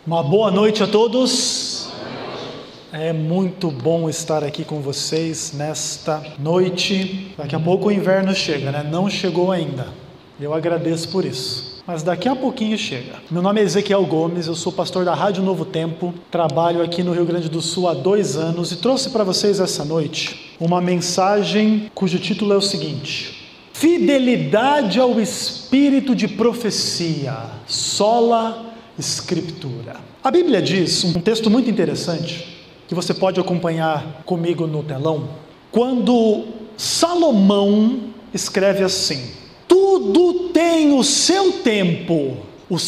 Uma boa noite a todos. É muito bom estar aqui com vocês nesta noite. Daqui a pouco o inverno chega, né? Não chegou ainda. Eu agradeço por isso. Mas daqui a pouquinho chega. Meu nome é Ezequiel Gomes, eu sou pastor da Rádio Novo Tempo, trabalho aqui no Rio Grande do Sul há 2 anos e trouxe para vocês essa noite uma mensagem cujo título é o seguinte: Fidelidade ao Espírito de Profecia, sola Escritura. A Bíblia diz, um texto muito interessante, que você pode acompanhar comigo no telão, quando Salomão escreve assim: tudo tem o seu tempo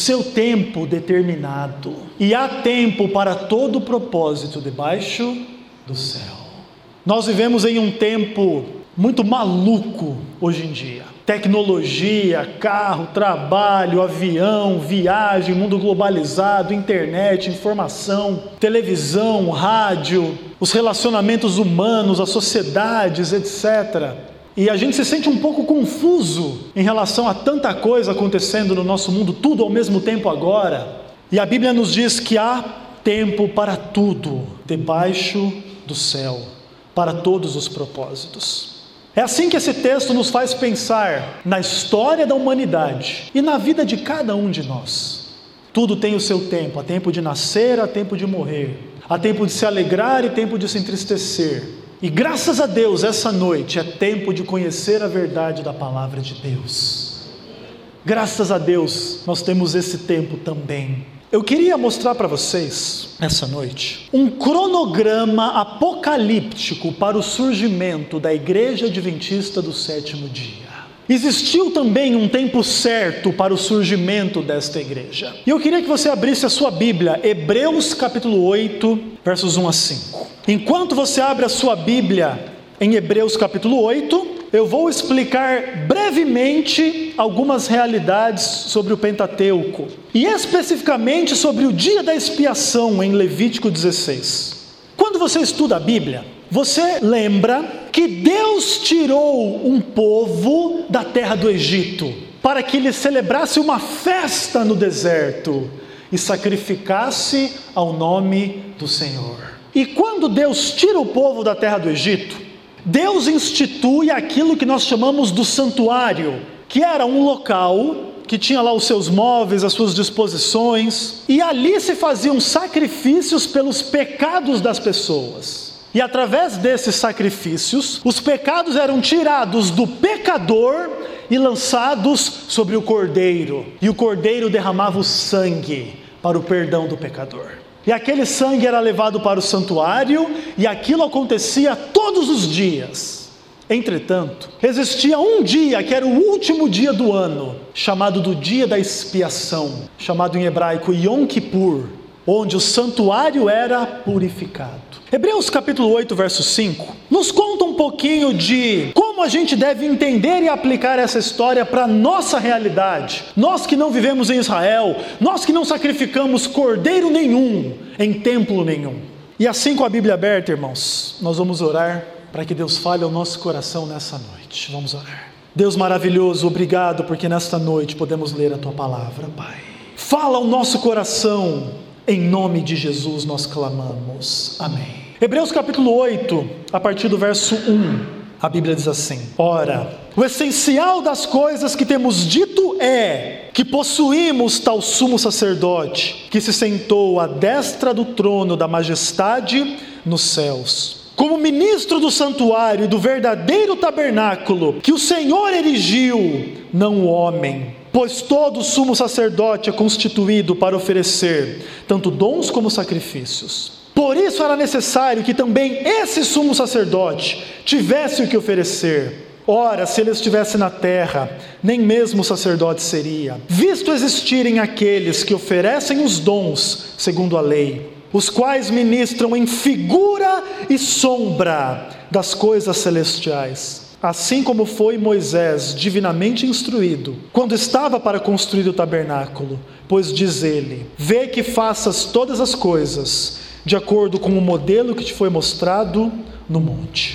determinado, e há tempo para todo propósito debaixo do céu. Nós vivemos em um tempo muito maluco hoje em dia. Tecnologia, carro, trabalho, avião, viagem, mundo globalizado, internet, informação, televisão, rádio, os relacionamentos humanos, as sociedades, etc. E a gente se sente um pouco confuso em relação a tanta coisa acontecendo no nosso mundo, tudo ao mesmo tempo agora. E a Bíblia nos diz que há tempo para tudo debaixo do céu, para todos os propósitos. É assim que esse texto nos faz pensar na história da humanidade e na vida de cada um de nós. Tudo tem o seu tempo, há tempo de nascer, há tempo de morrer, há tempo de se alegrar e tempo de se entristecer. E graças a Deus, essa noite é tempo de conhecer a verdade da palavra de Deus. Graças a Deus, nós temos esse tempo também. Eu queria mostrar para vocês, essa noite, um cronograma apocalíptico para o surgimento da Igreja Adventista do Sétimo Dia. Existiu também um tempo certo para o surgimento desta igreja. E eu queria que você abrisse a sua Bíblia, Hebreus capítulo 8, versos 1 a 5. Enquanto você abre a sua Bíblia em Hebreus capítulo 8, eu vou explicar brevemente algumas realidades sobre o Pentateuco, e especificamente sobre o dia da expiação em Levítico 16. Quando você estuda a Bíblia, você lembra que Deus tirou um povo da terra do Egito para que ele celebrasse uma festa no deserto e sacrificasse ao nome do Senhor. E quando Deus tira o povo da terra do Egito, Deus institui aquilo que nós chamamos do santuário, que era um local que tinha lá os seus móveis, as suas disposições, e ali se faziam sacrifícios pelos pecados das pessoas. E através desses sacrifícios, os pecados eram tirados do pecador e lançados sobre o cordeiro. E o cordeiro derramava o sangue para o perdão do pecador. E aquele sangue era levado para o santuário, e aquilo acontecia todos os dias. Entretanto, existia um dia que era o último dia do ano, chamado do dia da expiação, chamado em hebraico Yom Kippur, onde o santuário era purificado. Hebreus capítulo 8, verso 5, nos conta um pouquinho de como a gente deve entender e aplicar essa história para a nossa realidade. Nós que não vivemos em Israel, nós que não sacrificamos cordeiro nenhum em templo nenhum. E assim, com a Bíblia aberta, irmãos, nós vamos orar para que Deus fale ao nosso coração nessa noite. Vamos orar. Deus maravilhoso, obrigado porque nesta noite podemos ler a Tua palavra, Pai. Fala ao nosso coração, em nome de Jesus nós clamamos. Amém. Hebreus capítulo 8, a partir do verso 1, a Bíblia diz assim: Ora, o essencial das coisas que temos dito é que possuímos tal sumo sacerdote, que se sentou à destra do trono da majestade nos céus, como ministro do santuário e do verdadeiro tabernáculo que o Senhor erigiu, não o homem. Pois todo sumo sacerdote é constituído para oferecer tanto dons como sacrifícios. Por isso era necessário que também esse sumo sacerdote tivesse o que oferecer. Ora, se ele estivesse na terra, nem mesmo sacerdote seria, visto existirem aqueles que oferecem os dons segundo a lei, os quais ministram em figura e sombra das coisas celestiais. Assim como foi Moisés divinamente instruído, quando estava para construir o tabernáculo, pois diz ele: vê que faças todas as coisas de acordo com o modelo que te foi mostrado no monte.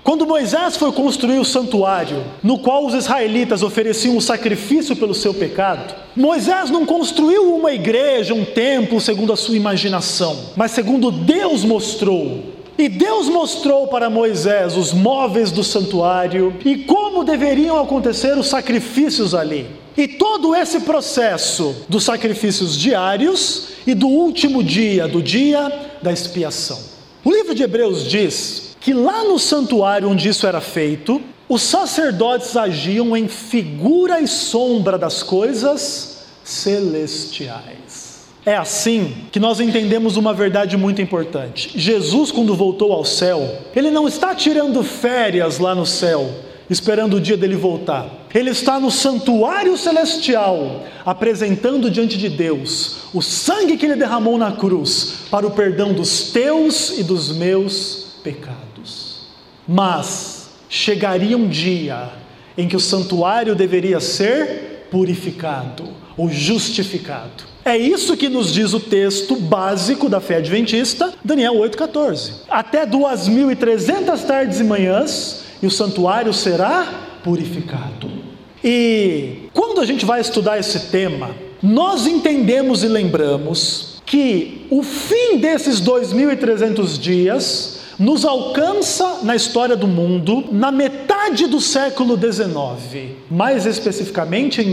Quando Moisés foi construir o santuário, no qual os israelitas ofereciam o sacrifício pelo seu pecado, Moisés não construiu uma igreja, um templo segundo a sua imaginação, mas segundo Deus mostrou. E Deus mostrou para Moisés os móveis do santuário e como deveriam acontecer os sacrifícios ali. E todo esse processo dos sacrifícios diários e do último dia, do dia da expiação. O livro de Hebreus diz que lá no santuário onde isso era feito, os sacerdotes agiam em figura e sombra das coisas celestiais. É assim que nós entendemos uma verdade muito importante. Jesus, quando voltou ao céu, ele não está tirando férias lá no céu, esperando o dia dele voltar. Ele está no santuário celestial, apresentando diante de Deus o sangue que ele derramou na cruz, para o perdão dos teus e dos meus pecados. Mas chegaria um dia em que o santuário deveria ser purificado ou justificado. É isso que nos diz o texto básico da fé adventista, Daniel 8,14. Até 2.300 tardes e manhãs, e o santuário será purificado. E quando a gente vai estudar esse tema, nós entendemos e lembramos que o fim desses 2.300 dias nos alcança na história do mundo na metade do século XIX, mais especificamente em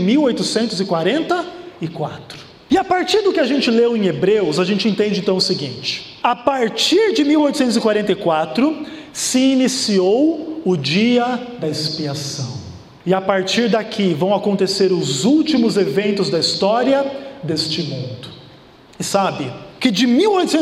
1844. E a partir do que a gente leu em Hebreus, a gente entende então o seguinte: a partir de 1844 se iniciou o dia da expiação. E a partir daqui vão acontecer os últimos eventos da história deste mundo. E sabe que de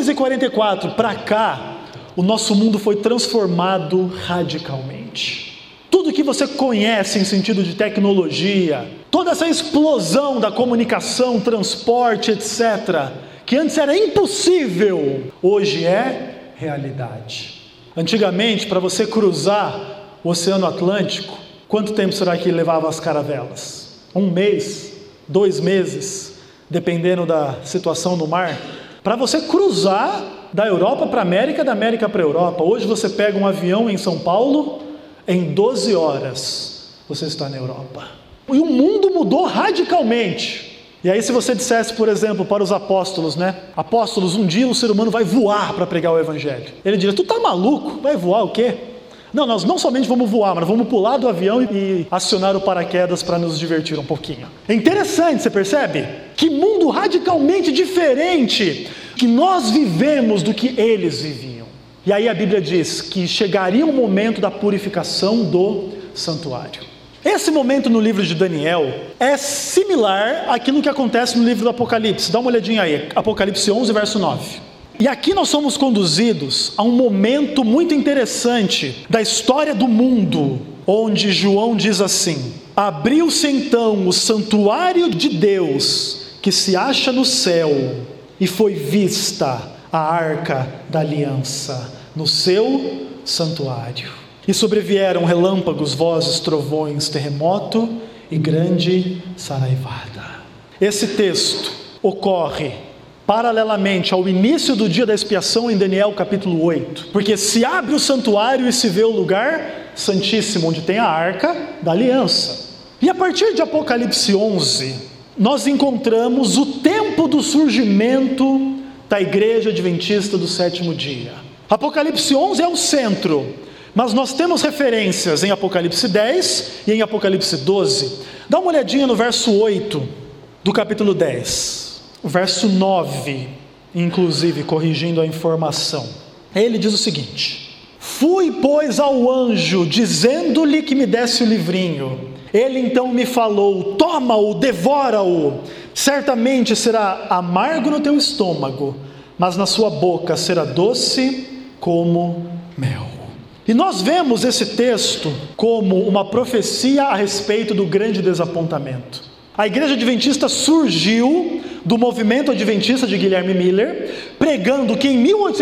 1844 para cá, o nosso mundo foi transformado radicalmente. Tudo que você conhece em sentido de tecnologia, toda essa explosão da comunicação, transporte, etc., que antes era impossível, hoje é realidade. Antigamente, para você cruzar o Oceano Atlântico, quanto tempo será que levava as caravelas? 1 mês, 2 meses, dependendo da situação no mar. Para você cruzar da Europa para a América, da América para a Europa, hoje você pega um avião em São Paulo, em 12 horas você está na Europa. E o mundo mudou radicalmente. E aí se você dissesse, por exemplo, para os apóstolos, apóstolos, um dia o ser humano vai voar para pregar o evangelho. Ele diria: tu tá maluco? Vai voar o quê? Não, nós não somente vamos voar, mas vamos pular do avião e acionar o paraquedas para nos divertir um pouquinho. É interessante, você percebe? Que mundo radicalmente diferente que nós vivemos do que eles viviam. E aí a Bíblia diz que chegaria o momento da purificação do santuário. Esse momento no livro de Daniel é similar àquilo que acontece no livro do Apocalipse. Dá uma olhadinha aí, Apocalipse 11, verso 9. E aqui nós somos conduzidos a um momento muito interessante da história do mundo, onde João diz assim: abriu-se então o santuário de Deus, que se acha no céu, e foi vista a arca da aliança no seu santuário. E sobrevieram relâmpagos, vozes, trovões, terremoto e grande saraivada. Esse texto ocorre paralelamente ao início do dia da expiação em Daniel capítulo 8, porque se abre o santuário e se vê o lugar santíssimo, onde tem a arca da aliança. E a partir de Apocalipse 11, nós encontramos o tempo do surgimento da igreja adventista do sétimo dia. Apocalipse 11 é o centro, mas nós temos referências em Apocalipse 10 e em Apocalipse 12. Dá uma olhadinha no verso 8 do capítulo 10, o verso 9, inclusive, corrigindo a informação. Ele diz o seguinte: fui, pois, ao anjo, dizendo-lhe que me desse o livrinho. Ele então me falou: toma-o, devora-o, certamente será amargo no teu estômago, mas na sua boca será doce como mel. E nós vemos esse texto como uma profecia a respeito do grande desapontamento. A igreja adventista surgiu do movimento adventista de Guilherme Miller, pregando que em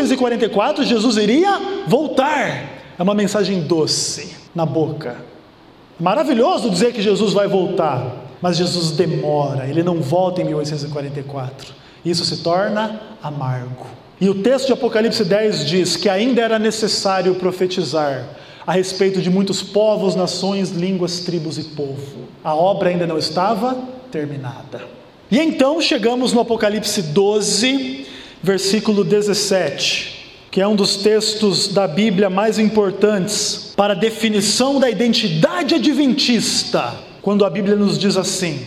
1844 Jesus iria voltar. É uma mensagem doce na boca. Maravilhoso dizer que Jesus vai voltar, mas Jesus demora, ele não volta em 1844. Isso se torna amargo. E o texto de Apocalipse 10 diz que ainda era necessário profetizar a respeito de muitos povos, nações, línguas, tribos e povo. A obra ainda não estava terminada. E então chegamos no Apocalipse 12, versículo 17, que é um dos textos da Bíblia mais importantes para a definição da identidade adventista, quando a Bíblia nos diz assim: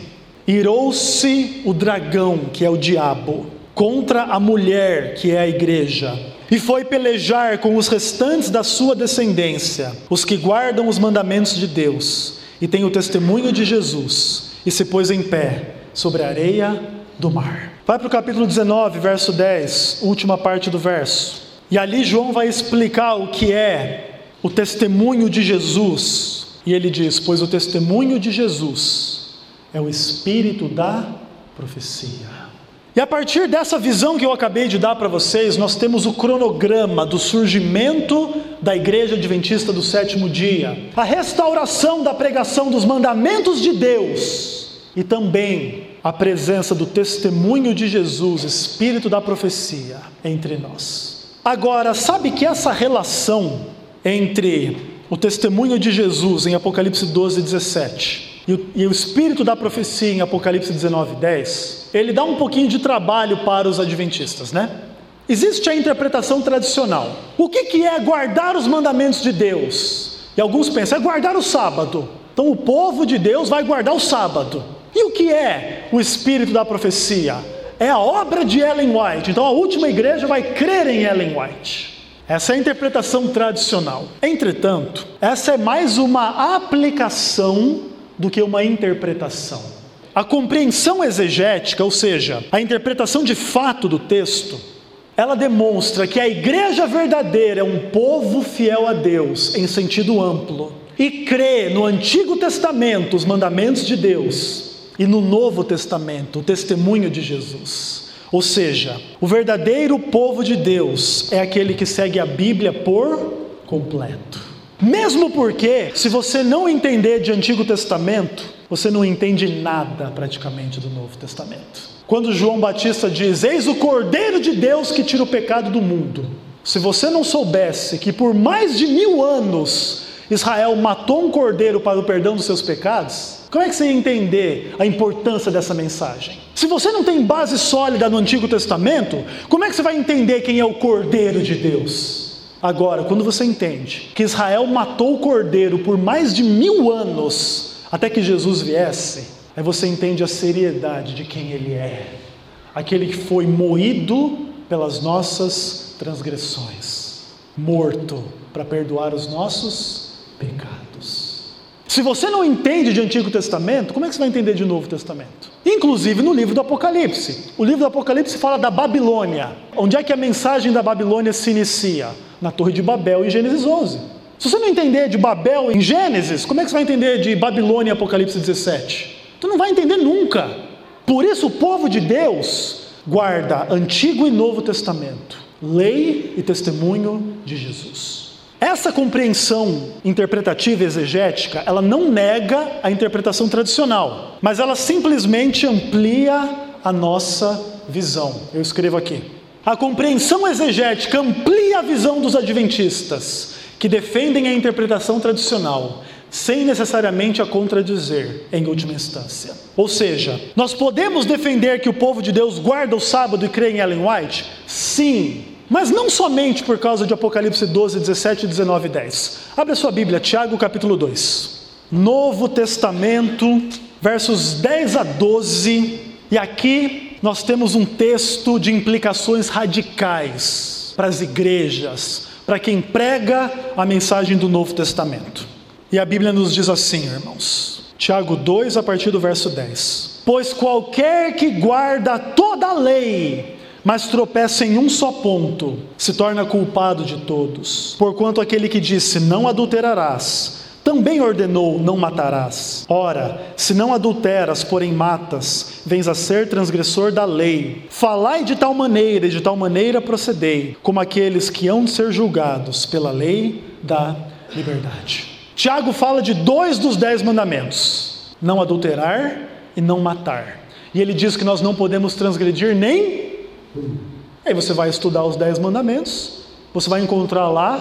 irou-se o dragão, que é o diabo, contra a mulher, que é a igreja, e foi pelejar com os restantes da sua descendência, os que guardam os mandamentos de Deus, e têm o testemunho de Jesus, e se pôs em pé sobre a areia do mar. Vai para o capítulo 19, verso 10, última parte do verso. E ali João vai explicar o que é o testemunho de Jesus. E ele diz: pois o testemunho de Jesus é o espírito da profecia. E a partir dessa visão que eu acabei de dar para vocês, nós temos o cronograma do surgimento da Igreja Adventista do Sétimo Dia, a restauração da pregação dos mandamentos de Deus e também a presença do testemunho de Jesus, espírito da profecia, entre nós. Agora, sabe que essa relação entre o testemunho de Jesus em Apocalipse 12, 17 e o espírito da profecia em Apocalipse 19, 10, ele dá um pouquinho de trabalho para os adventistas, né? Existe a interpretação tradicional. O que é guardar os mandamentos de Deus? E alguns pensam, é guardar o sábado. Então o povo de Deus vai guardar o sábado. E o que é o espírito da profecia? É a obra de Ellen White. Então a última igreja vai crer em Ellen White. Essa é a interpretação tradicional. Entretanto, essa é mais uma aplicação do que uma interpretação. A compreensão exegética, ou seja, a interpretação de fato do texto, ela demonstra que a igreja verdadeira é um povo fiel a Deus em sentido amplo e crê no Antigo Testamento os mandamentos de Deus e no Novo Testamento o testemunho de Jesus. Ou seja, o verdadeiro povo de Deus é aquele que segue a Bíblia por completo. Mesmo porque, se você não entender de Antigo Testamento, você não entende nada praticamente do Novo Testamento. Quando João Batista diz: eis o Cordeiro de Deus que tira o pecado do mundo. Se você não soubesse que por mais de 1000 anos Israel matou um cordeiro para o perdão dos seus pecados, como é que você ia entender a importância dessa mensagem? Se você não tem base sólida no Antigo Testamento, como é que você vai entender quem é o Cordeiro de Deus? Agora, quando você entende que Israel matou o cordeiro por mais de 1000 anos, até que Jesus viesse, aí você entende a seriedade de quem ele é. Aquele que foi moído pelas nossas transgressões, morto para perdoar os nossos pecados. Se você não entende de Antigo Testamento, como é que você vai entender de Novo Testamento? Inclusive no livro do Apocalipse. O livro do Apocalipse fala da Babilônia. Onde é que a mensagem da Babilônia se inicia? Na Torre de Babel, em Gênesis 11. Se você não entender de Babel em Gênesis, como é que você vai entender de Babilônia em Apocalipse 17? Tu não vai entender nunca. Por isso o povo de Deus guarda Antigo e Novo Testamento, lei e testemunho de Jesus. Essa compreensão interpretativa e exegética, ela não nega a interpretação tradicional, mas ela simplesmente amplia a nossa visão. Eu escrevo aqui. A compreensão exegética amplia a visão dos adventistas, que defendem a interpretação tradicional, sem necessariamente a contradizer em última instância. Ou seja, nós podemos defender que o povo de Deus guarda o sábado e crê em Ellen White? Sim, mas não somente por causa de Apocalipse 12, 17, 19 e 10. Abre a sua Bíblia, Tiago capítulo 2. Novo Testamento, versos 10 a 12, e aqui nós temos um texto de implicações radicais para as igrejas, para quem prega a mensagem do Novo Testamento. E a Bíblia nos diz assim, irmãos, Tiago 2, a partir do verso 10. Pois qualquer que guarda toda a lei, mas tropeça em um só ponto, se torna culpado de todos. Porquanto aquele que disse, não adulterarás, também ordenou, não matarás. Ora, se não adulteras, porém matas, vens a ser transgressor da lei. Falai de tal maneira e de tal maneira procedei, como aqueles que hão de ser julgados pela lei da liberdade. Tiago fala de 2 dos 10 mandamentos: não adulterar e não matar. E ele diz que nós não podemos transgredir nem... Aí você vai estudar os 10 mandamentos, você vai encontrar lá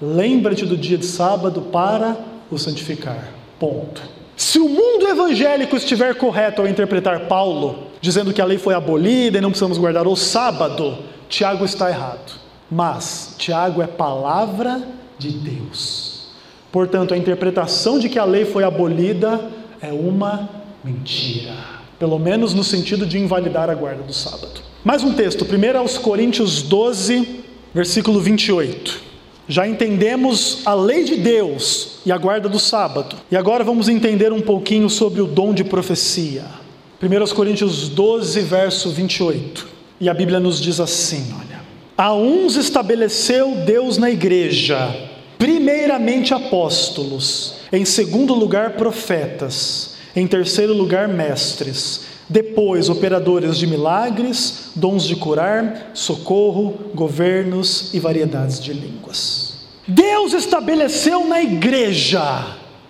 lembra-te do dia de sábado para o santificar. Ponto. Se o mundo evangélico estiver correto ao interpretar Paulo, dizendo que a lei foi abolida e não precisamos guardar o sábado, Tiago está errado. Mas Tiago é palavra de Deus. Portanto, a interpretação de que a lei foi abolida é uma mentira. Pelo menos no sentido de invalidar a guarda do sábado. Mais um texto, 1 aos Coríntios 12, versículo 28. Já entendemos a lei de Deus e a guarda do sábado. E agora vamos entender um pouquinho sobre o dom de profecia. 1 Coríntios 12, verso 28. E a Bíblia nos diz assim, olha. A uns estabeleceu Deus na igreja, primeiramente apóstolos, em segundo lugar profetas, em terceiro lugar mestres, depois operadores de milagres, dons de curar, socorro, governos e variedades de línguas. Deus estabeleceu na igreja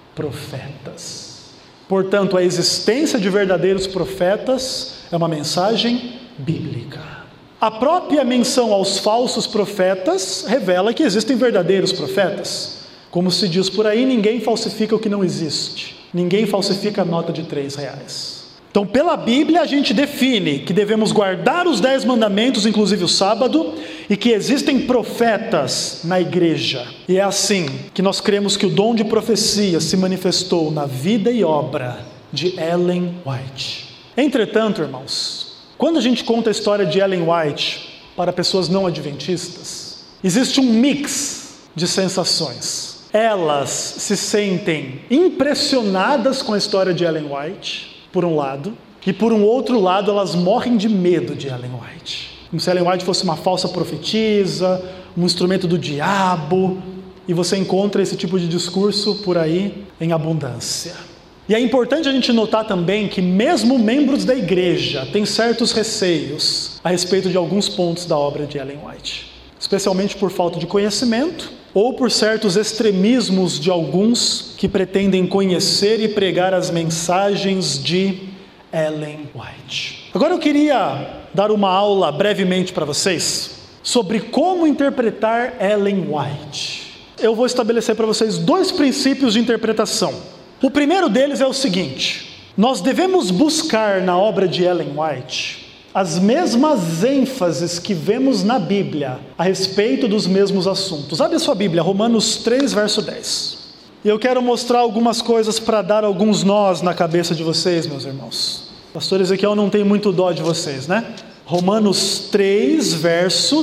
profetas. Portanto, a existência de verdadeiros profetas é uma mensagem bíblica. A própria menção aos falsos profetas revela que existem verdadeiros profetas. Como se diz por aí, ninguém falsifica o que não existe. Ninguém falsifica a nota de R$3. Então, pela Bíblia, a gente define que devemos guardar os 10 mandamentos, inclusive o sábado, e que existem profetas na igreja. E é assim que nós cremos que o dom de profecia se manifestou na vida e obra de Ellen White. Entretanto, irmãos, quando a gente conta a história de Ellen White para pessoas não adventistas, existe um mix de sensações. Elas se sentem impressionadas com a história de Ellen White, por um lado, e por um outro lado elas morrem de medo de Ellen White. Como se Ellen White fosse uma falsa profetisa, um instrumento do diabo, e você encontra esse tipo de discurso por aí em abundância. E é importante a gente notar também que mesmo membros da igreja têm certos receios a respeito de alguns pontos da obra de Ellen White, especialmente por falta de conhecimento, ou por certos extremismos de alguns que pretendem conhecer e pregar as mensagens de Ellen White. Agora eu queria dar uma aula brevemente para vocês sobre como interpretar Ellen White. Eu vou estabelecer para vocês 2 princípios de interpretação. O primeiro deles é o seguinte: nós devemos buscar na obra de Ellen White as mesmas ênfases que vemos na Bíblia a respeito dos mesmos assuntos. Abre a sua Bíblia, Romanos 3, verso 10. E eu quero mostrar algumas coisas para dar alguns nós na cabeça de vocês, meus irmãos. Pastor Ezequiel não tem muito dó de vocês, né? Romanos 3, verso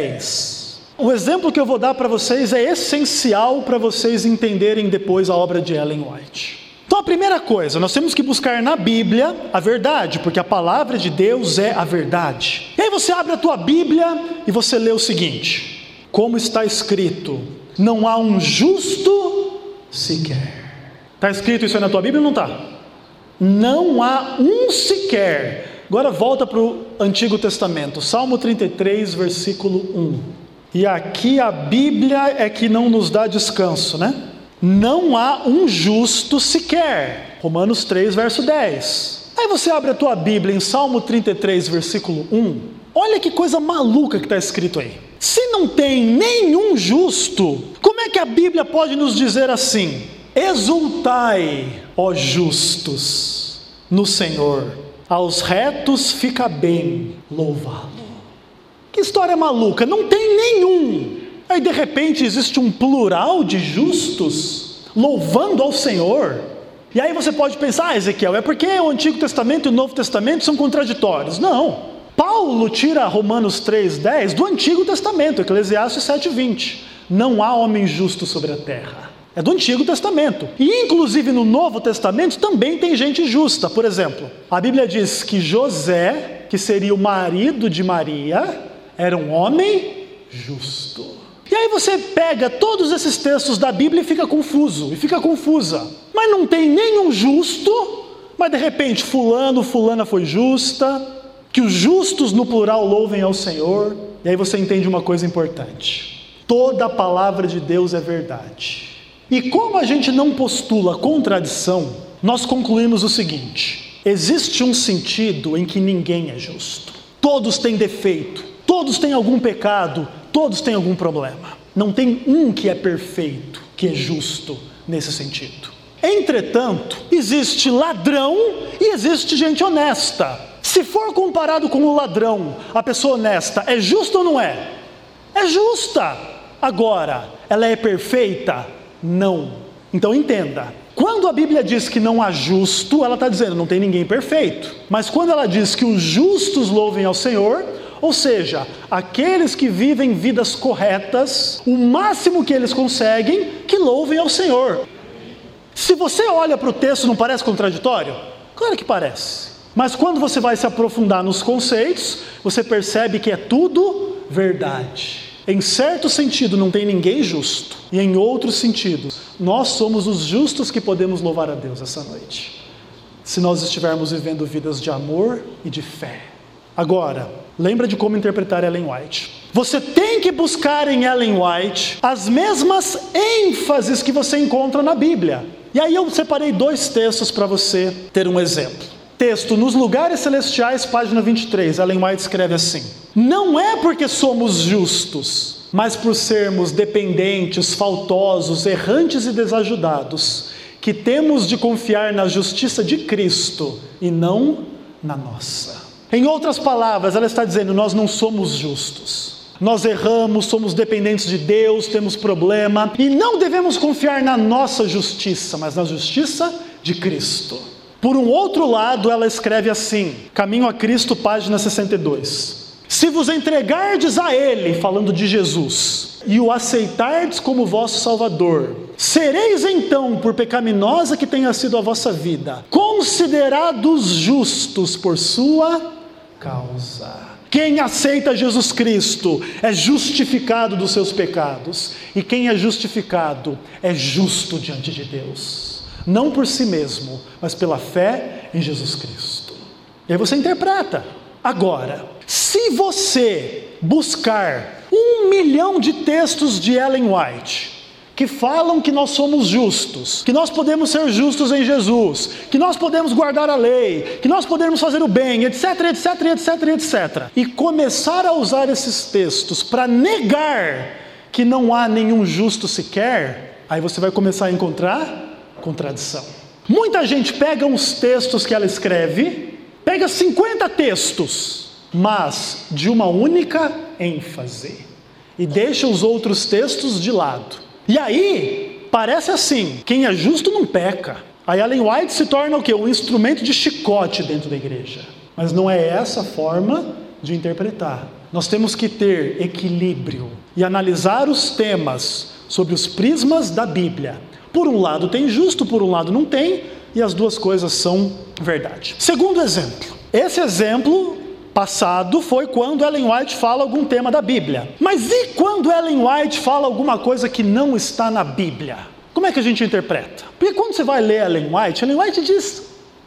10. O exemplo que eu vou dar para vocês é essencial para vocês entenderem depois a obra de Ellen White. Então a primeira coisa, nós temos que buscar na Bíblia a verdade, porque a palavra de Deus é a verdade. E aí você abre a tua Bíblia e você lê o seguinte: como está escrito, não há um justo sequer. Está escrito isso aí na tua Bíblia ou não está? Não há um sequer. Agora volta para o Antigo Testamento, Salmo 33, versículo 1. E aqui a Bíblia é que não nos dá descanso, né? Não há um justo sequer. Romanos 3, verso 10. Aí você abre a tua Bíblia em Salmo 33, versículo 1. Olha que coisa maluca que está escrito aí. Se não tem nenhum justo, como é que a Bíblia pode nos dizer assim: exultai, ó justos, no Senhor, aos retos fica bem louvá-lo. Que história maluca, não tem nenhum. Aí de repente existe um plural de justos louvando ao Senhor. E aí você pode pensar: Ezequiel, é porque o Antigo Testamento e o Novo Testamento são contraditórios. Não, Paulo tira Romanos 3,10 do Antigo Testamento, Eclesiastes 7,20. Não há homem justo sobre a terra. É do Antigo Testamento. E inclusive no Novo Testamento também tem gente justa. Por exemplo, a Bíblia diz que José, que seria o marido de Maria, era um homem justo. E aí você pega todos esses textos da Bíblia e fica confuso, e fica confusa. Mas não tem nenhum justo, mas de repente fulana foi justa, que os justos no plural louvem ao Senhor. E aí você entende uma coisa importante: toda a palavra de Deus é verdade. E como a gente não postula contradição, nós concluímos o seguinte: existe um sentido em que ninguém é justo. Todos têm defeito, todos têm algum pecado, todos têm algum problema. Não tem um que é perfeito, que é justo nesse sentido. Entretanto, existe ladrão e existe gente honesta. Se for comparado com o ladrão, a pessoa honesta é justa ou não é? É justa. Agora, ela é perfeita? Não. Então entenda, quando a Bíblia diz que não há justo, ela está dizendo não tem ninguém perfeito. Mas quando ela diz que os justos louvem ao Senhor, ou seja, aqueles que vivem vidas corretas, o máximo que eles conseguem, que louvem ao Senhor. Se você olha para o texto, não parece contraditório? Claro que parece. Mas quando você vai se aprofundar nos conceitos, você percebe que é tudo verdade. Em certo sentido, não tem ninguém justo. E em outro sentido, nós somos os justos que podemos louvar a Deus essa noite. Se nós estivermos vivendo vidas de amor e de fé. Agora, lembra de como interpretar Ellen White. Você tem que buscar em Ellen White as mesmas ênfases que você encontra na Bíblia. E aí eu separei 2 textos para você ter um exemplo. Texto, Nos Lugares Celestiais, página 23, Ellen White escreve assim: não é porque somos justos, mas por sermos dependentes, faltosos, errantes e desajudados, que temos de confiar na justiça de Cristo e não na nossa. Em outras palavras, ela está dizendo, nós não somos justos. Nós erramos, somos dependentes de Deus, temos problema, e não devemos confiar na nossa justiça, mas na justiça de Cristo. Por um outro lado, ela escreve assim, Caminho a Cristo, página 62. Se vos entregardes a Ele, falando de Jesus, e o aceitardes como vosso Salvador, sereis então, por pecaminosa que tenha sido a vossa vida, considerados justos por sua causa. Quem aceita Jesus Cristo é justificado dos seus pecados, e quem é justificado é justo diante de Deus, não por si mesmo, mas pela fé em Jesus Cristo. E aí você interpreta. Agora, se você buscar 1 milhão de textos de Ellen White, que falam que nós somos justos, que nós podemos ser justos em Jesus, que nós podemos guardar a lei, que nós podemos fazer o bem, etc, etc, etc, etc, e começar a usar esses textos para negar que não há nenhum justo sequer, aí você vai começar a encontrar contradição. Muita gente pega uns textos que ela escreve, pega 50 textos, mas de uma única ênfase, e deixa os outros textos de lado. E aí, parece assim, quem é justo não peca. A Ellen White se torna o quê? Um instrumento de chicote dentro da igreja. Mas não é essa a forma de interpretar. Nós temos que ter equilíbrio e analisar os temas sobre os prismas da Bíblia. Por um lado tem justo, por um lado não tem, e as duas coisas são verdade. Segundo exemplo. Esse exemplo passado foi quando Ellen White fala algum tema da Bíblia. Mas e quando Ellen White fala alguma coisa que não está na Bíblia? Como é que a gente interpreta? Porque quando você vai ler Ellen White diz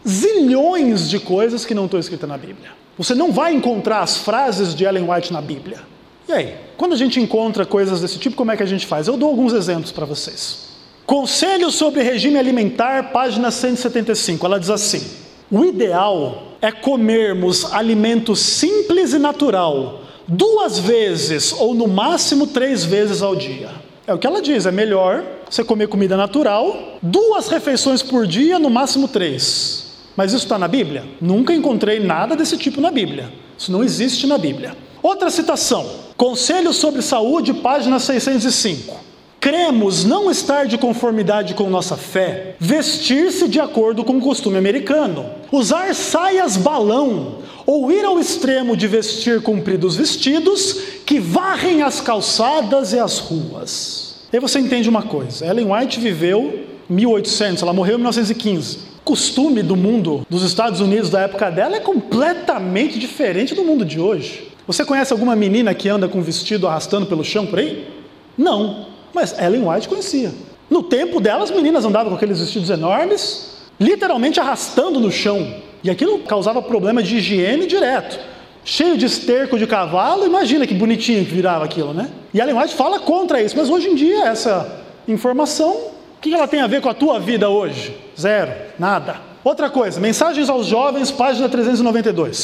zilhões de coisas que não estão escritas na Bíblia. Você não vai encontrar as frases de Ellen White na Bíblia. E aí? Quando a gente encontra coisas desse tipo, como é que a gente faz? Eu dou alguns exemplos para vocês. Conselho sobre regime alimentar, página 175. Ela diz assim: o ideal é comermos alimento simples e natural 2 vezes ou no máximo 3 vezes ao dia. É o que ela diz, é melhor você comer comida natural 2 refeições por dia, no máximo 3. Mas isso está na Bíblia? Nunca encontrei nada desse tipo na Bíblia. Isso não existe na Bíblia. Outra citação, Conselho sobre Saúde, página 605. Cremos não estar de conformidade com nossa fé, vestir-se de acordo com o costume americano, usar saias balão ou ir ao extremo de vestir compridos vestidos que varrem as calçadas e as ruas. E aí você entende uma coisa, Ellen White viveu 1800, ela morreu em 1915. O costume do mundo, dos Estados Unidos da época dela é completamente diferente do mundo de hoje. Você conhece alguma menina que anda com um vestido arrastando pelo chão por aí? Não. Mas Ellen White conhecia. No tempo dela, as meninas andavam com aqueles vestidos enormes, literalmente arrastando no chão. E aquilo causava problema de higiene direto. Cheio de esterco de cavalo, imagina que bonitinho que virava aquilo, né? E Ellen White fala contra isso, mas hoje em dia essa informação, o que ela tem a ver com a tua vida hoje? Zero, nada. Outra coisa, Mensagens aos Jovens, página 392.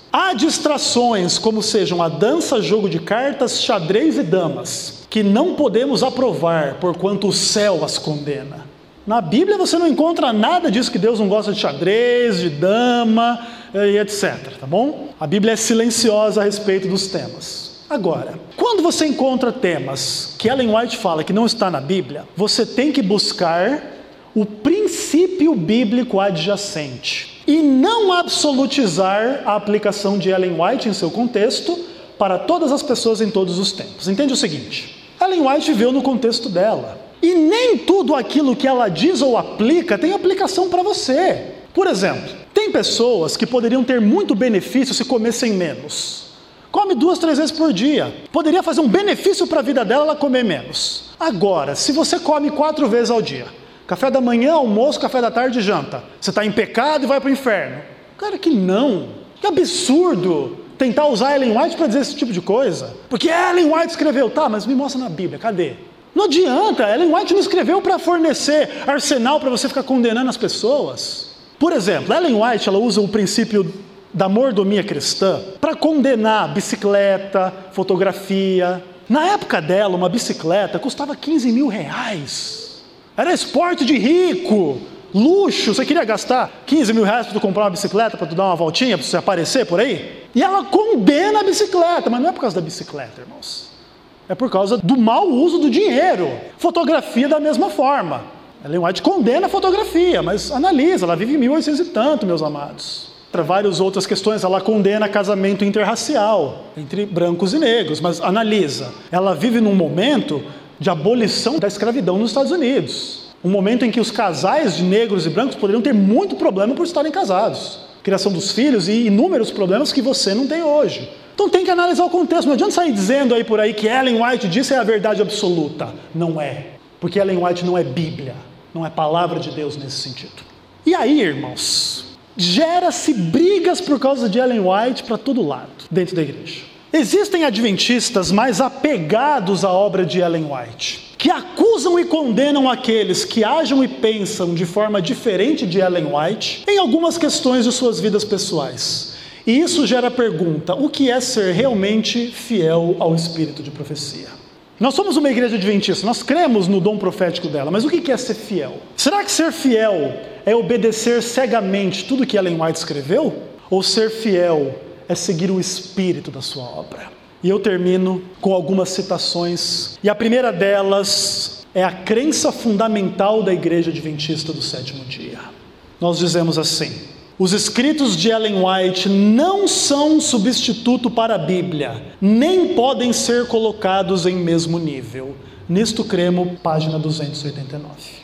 Há distrações, como sejam a dança, jogo de cartas, xadrez e damas, que não podemos aprovar, porquanto o céu as condena. Na Bíblia você não encontra nada disso, que Deus não gosta de xadrez, de dama e etc, tá bom? A Bíblia é silenciosa a respeito dos temas. Agora, quando você encontra temas que Ellen White fala que não está na Bíblia, você tem que buscar o princípio bíblico adjacente e não absolutizar a aplicação de Ellen White em seu contexto para todas as pessoas em todos os tempos. Entende o seguinte? Ellen White viveu no contexto dela. E nem tudo aquilo que ela diz ou aplica tem aplicação para você. Por exemplo, tem pessoas que poderiam ter muito benefício se comessem menos. Come 2-3 vezes por dia. Poderia fazer um benefício para a vida dela ela comer menos. Agora, se você come 4 vezes ao dia, café da manhã, almoço, café da tarde e janta, você está em pecado e vai para o inferno. Cara, que não. Que absurdo tentar usar Ellen White para dizer esse tipo de coisa. Porque Ellen White escreveu, tá, mas me mostra na Bíblia, cadê? Não adianta, Ellen White não escreveu para fornecer arsenal para você ficar condenando as pessoas. Por exemplo, Ellen White ela usa o princípio da mordomia cristã para condenar bicicleta, fotografia. Na época dela, uma bicicleta custava 15 mil reais. Era esporte de rico, luxo. Você queria gastar 15 mil reais para tu comprar uma bicicleta, para tu dar uma voltinha, para você aparecer por aí? E ela condena a bicicleta, mas não é por causa da bicicleta, irmãos. É por causa do mau uso do dinheiro. Fotografia da mesma forma. Ellen White condena a fotografia, mas analisa, ela vive em 1800 e tanto, meus amados. Para várias outras questões, ela condena casamento interracial, entre brancos e negros, mas analisa. Ela vive num momento de abolição da escravidão nos Estados Unidos. Um momento em que os casais de negros e brancos poderiam ter muito problema por estarem casados. Criação dos filhos e inúmeros problemas que você não tem hoje. Então tem que analisar o contexto. Não adianta sair dizendo aí por aí que Ellen White disse é a verdade absoluta. Não é. Porque Ellen White não é Bíblia. Não é palavra de Deus nesse sentido. E aí, irmãos, gera-se brigas por causa de Ellen White para todo lado dentro da igreja. Existem adventistas mais apegados à obra de Ellen White, que acusam e condenam aqueles que agem e pensam de forma diferente de Ellen White em algumas questões de suas vidas pessoais. E isso gera a pergunta: o que é ser realmente fiel ao espírito de profecia? Nós somos uma igreja adventista, nós cremos no dom profético dela, mas o que é ser fiel? Será que ser fiel é obedecer cegamente tudo que Ellen White escreveu? Ou ser fiel é seguir o espírito da sua obra? E eu termino com algumas citações, e a primeira delas é a crença fundamental da igreja adventista do sétimo dia. Nós dizemos assim: os escritos de Ellen White não são um substituto para a Bíblia, nem podem ser colocados em mesmo nível. Nisto cremos, página 289.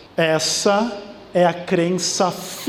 Essa é a crença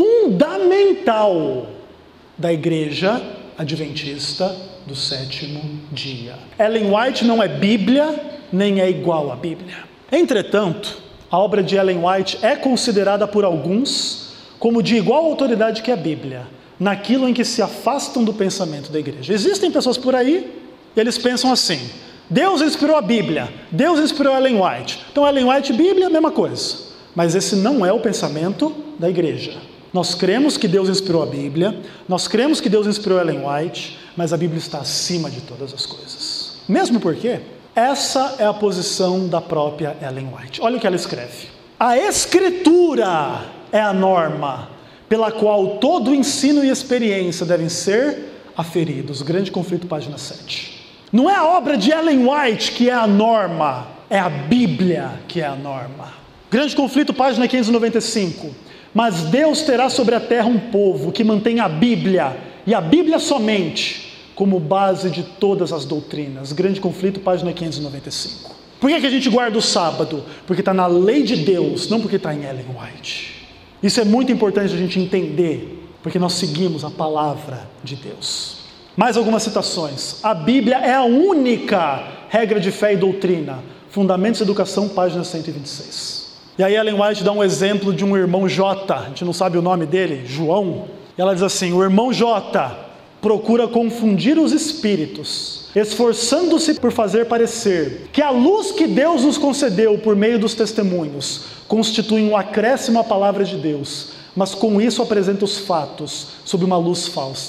fundamental da igreja adventista do sétimo dia. Ellen White não é Bíblia, nem é igual à Bíblia. Entretanto, a obra de Ellen White é considerada por alguns como de igual autoridade que a Bíblia, naquilo em que se afastam do pensamento da igreja. Existem pessoas por aí, e eles pensam assim: Deus inspirou a Bíblia, Deus inspirou Ellen White, então Ellen White e Bíblia, mesma coisa. Mas esse não é o pensamento da igreja. Nós cremos que Deus inspirou a Bíblia, nós cremos que Deus inspirou Ellen White, mas a Bíblia está acima de todas as coisas. Mesmo porque essa é a posição da própria Ellen White. Olha o que ela escreve: a Escritura é a norma pela qual todo ensino e experiência devem ser aferidos. Grande Conflito, página 7. Não é a obra de Ellen White que é a norma, é a Bíblia que é a norma. Grande Conflito, página 595. Mas Deus terá sobre a terra um povo que mantém a Bíblia, e a Bíblia somente, como base de todas as doutrinas. Grande Conflito, página 595. Por que a gente guarda o sábado? Porque está na lei de Deus, não porque está em Ellen White. Isso é muito importante a gente entender, porque nós seguimos a palavra de Deus. Mais algumas citações. A Bíblia é a única regra de fé e doutrina. Fundamentos de Educação, página 126. E aí Ellen White dá um exemplo de um irmão J, a gente não sabe o nome dele, João. E ela diz assim: o irmão J procura confundir os espíritos, esforçando-se por fazer parecer que a luz que Deus nos concedeu por meio dos testemunhos constitui um acréscimo à palavra de Deus, mas com isso apresenta os fatos sob uma luz falsa.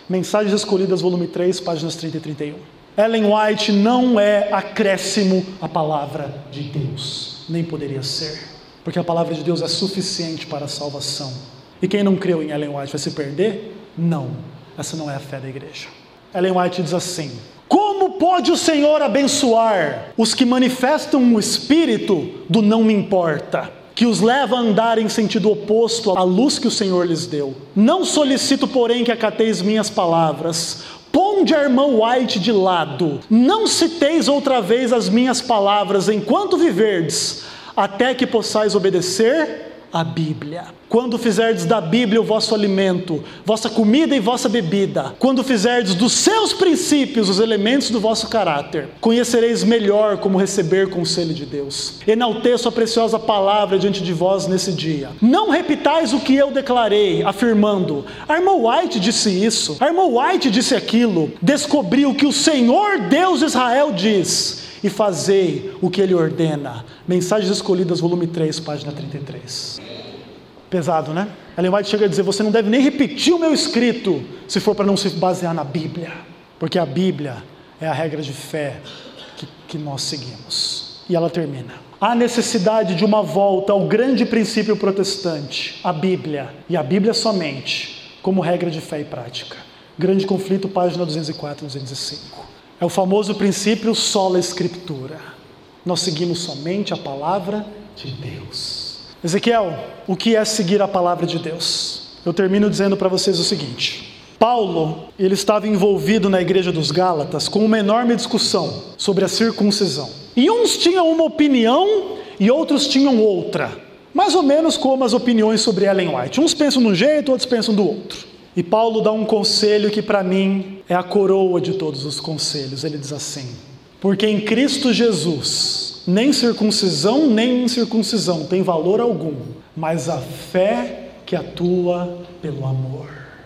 Mensagens Escolhidas, volume 3, páginas 30 e 31. Ellen White não é acréscimo à palavra de Deus, nem poderia ser, porque a palavra de Deus é suficiente para a salvação. E quem não creu em Ellen White vai se perder? Não, essa não é a fé da igreja. Ellen White diz assim: como pode o Senhor abençoar os que manifestam o espírito do não me importa, que os leva a andar em sentido oposto à luz que o Senhor lhes deu? Não solicito, porém, que acateis minhas palavras. Ponde a irmã White de lado. Não citeis outra vez as minhas palavras enquanto viverdes, até que possais obedecer a Bíblia. Quando fizerdes da Bíblia o vosso alimento, vossa comida e vossa bebida, quando fizerdes dos seus princípios os elementos do vosso caráter, conhecereis melhor como receber conselho de Deus. Enalteço a preciosa palavra diante de vós nesse dia. Não repitais o que eu declarei, afirmando: a irmã White disse isso, a irmã White disse aquilo. Descobri o que o Senhor Deus de Israel diz, e fazei o que ele ordena. Mensagens Escolhidas, volume 3, página 33. Pesado, né? Ellen White chega a dizer: você não deve nem repetir o meu escrito, se for para não se basear na Bíblia, porque a Bíblia é a regra de fé que nós seguimos. E ela termina: há necessidade de uma volta ao grande princípio protestante, a Bíblia, e a Bíblia somente, como regra de fé e prática. Grande Conflito, página 204 e 205. É o famoso princípio sola escritura. Nós seguimos somente a palavra de Deus. Ezequiel, o que é seguir a palavra de Deus? Eu termino dizendo para vocês o seguinte: Paulo, ele estava envolvido na igreja dos Gálatas com uma enorme discussão sobre a circuncisão. E uns tinham uma opinião e outros tinham outra. Mais ou menos como as opiniões sobre Ellen White. Uns pensam de um jeito, outros pensam do outro. E Paulo dá um conselho que para mim é a coroa de todos os conselhos. Ele diz assim: porque em Cristo Jesus, nem circuncisão nem incircuncisão tem valor algum, mas a fé que atua pelo amor.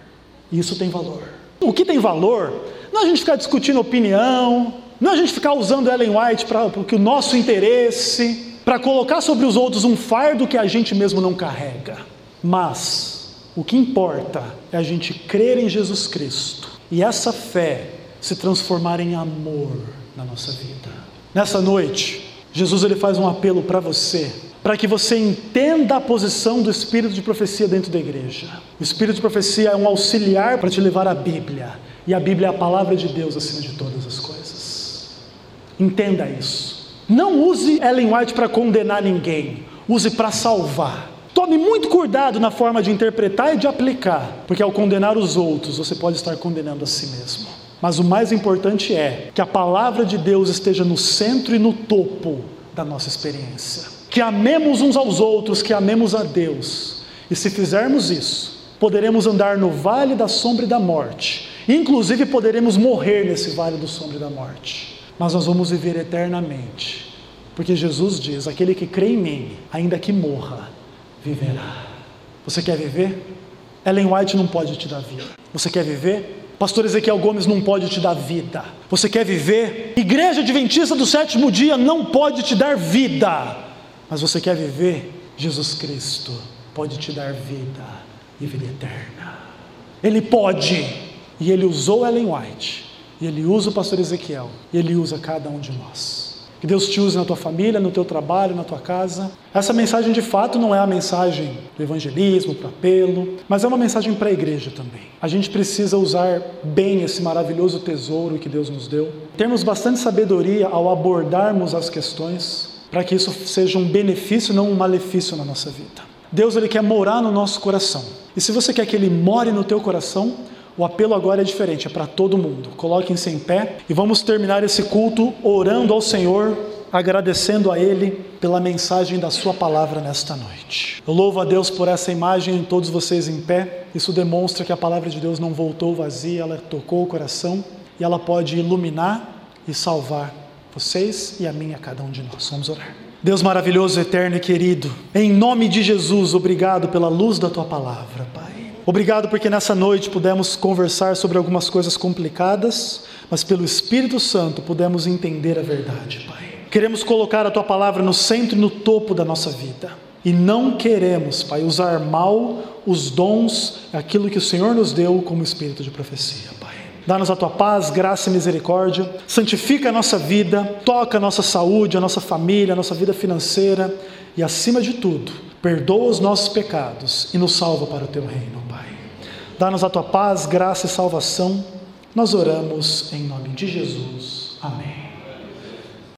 Isso tem valor. O que tem valor não é a gente ficar discutindo opinião, não é a gente ficar usando Ellen White para o nosso interesse, para colocar sobre os outros um fardo que a gente mesmo não carrega. Mas o que importa é a gente crer em Jesus Cristo e essa fé se transformar em amor na nossa vida. Nessa noite, Jesus ele faz um apelo para você, para que você entenda a posição do Espírito de Profecia dentro da igreja. O Espírito de Profecia é um auxiliar para te levar à Bíblia, e a Bíblia é a palavra de Deus acima de todas as coisas. Entenda isso. Não use Ellen White para condenar ninguém, use para salvar. Tome muito cuidado na forma de interpretar e de aplicar, porque ao condenar os outros, você pode estar condenando a si mesmo. Mas o mais importante é que a palavra de Deus esteja no centro e no topo da nossa experiência. Que amemos uns aos outros, que amemos a Deus. E se fizermos isso, poderemos andar no vale da sombra e da morte. Inclusive poderemos morrer nesse vale da sombra e da morte. Mas nós vamos viver eternamente. Porque Jesus diz: aquele que crê em mim, ainda que morra, viverá. Você quer viver? Ellen White não pode te dar vida. Você quer viver? Pastor Ezequiel Gomes não pode te dar vida. Você quer viver? Igreja Adventista do Sétimo Dia não pode te dar vida. Mas você quer viver? Jesus Cristo pode te dar vida e vida eterna. Ele pode. E Ele usou Ellen White. E Ele usa o pastor Ezequiel. E Ele usa cada um de nós. Que Deus te use na tua família, no teu trabalho, na tua casa. Essa mensagem de fato não é a mensagem do evangelismo, para apelo, mas é uma mensagem para a igreja também. A gente precisa usar bem esse maravilhoso tesouro que Deus nos deu. Termos bastante sabedoria ao abordarmos as questões, para que isso seja um benefício, não um malefício na nossa vida. Deus ele quer morar no nosso coração. E se você quer que Ele more no teu coração, o apelo agora é diferente, é para todo mundo. Coloquem-se em pé e vamos terminar esse culto orando ao Senhor, agradecendo a Ele pela mensagem da sua palavra nesta noite. Eu louvo a Deus por essa imagem, todos vocês em pé. Isso demonstra que a palavra de Deus não voltou vazia, ela tocou o coração e ela pode iluminar e salvar vocês e a mim, a cada um de nós. Vamos orar. Deus maravilhoso, eterno e querido, em nome de Jesus, obrigado pela luz da tua palavra, Pai. Obrigado porque nessa noite pudemos conversar sobre algumas coisas complicadas, mas pelo Espírito Santo pudemos entender a verdade, Pai. Queremos colocar a Tua palavra no centro e no topo da nossa vida. E não queremos, Pai, usar mal os dons, aquilo que o Senhor nos deu como espírito de profecia, Pai. Dá-nos a Tua paz, graça e misericórdia. Santifica a nossa vida, toca a nossa saúde, a nossa família, a nossa vida financeira. E acima de tudo, perdoa os nossos pecados e nos salva para o Teu reino, Pai. Dá-nos a Tua paz, graça e salvação. Nós oramos em nome de Jesus. Amém.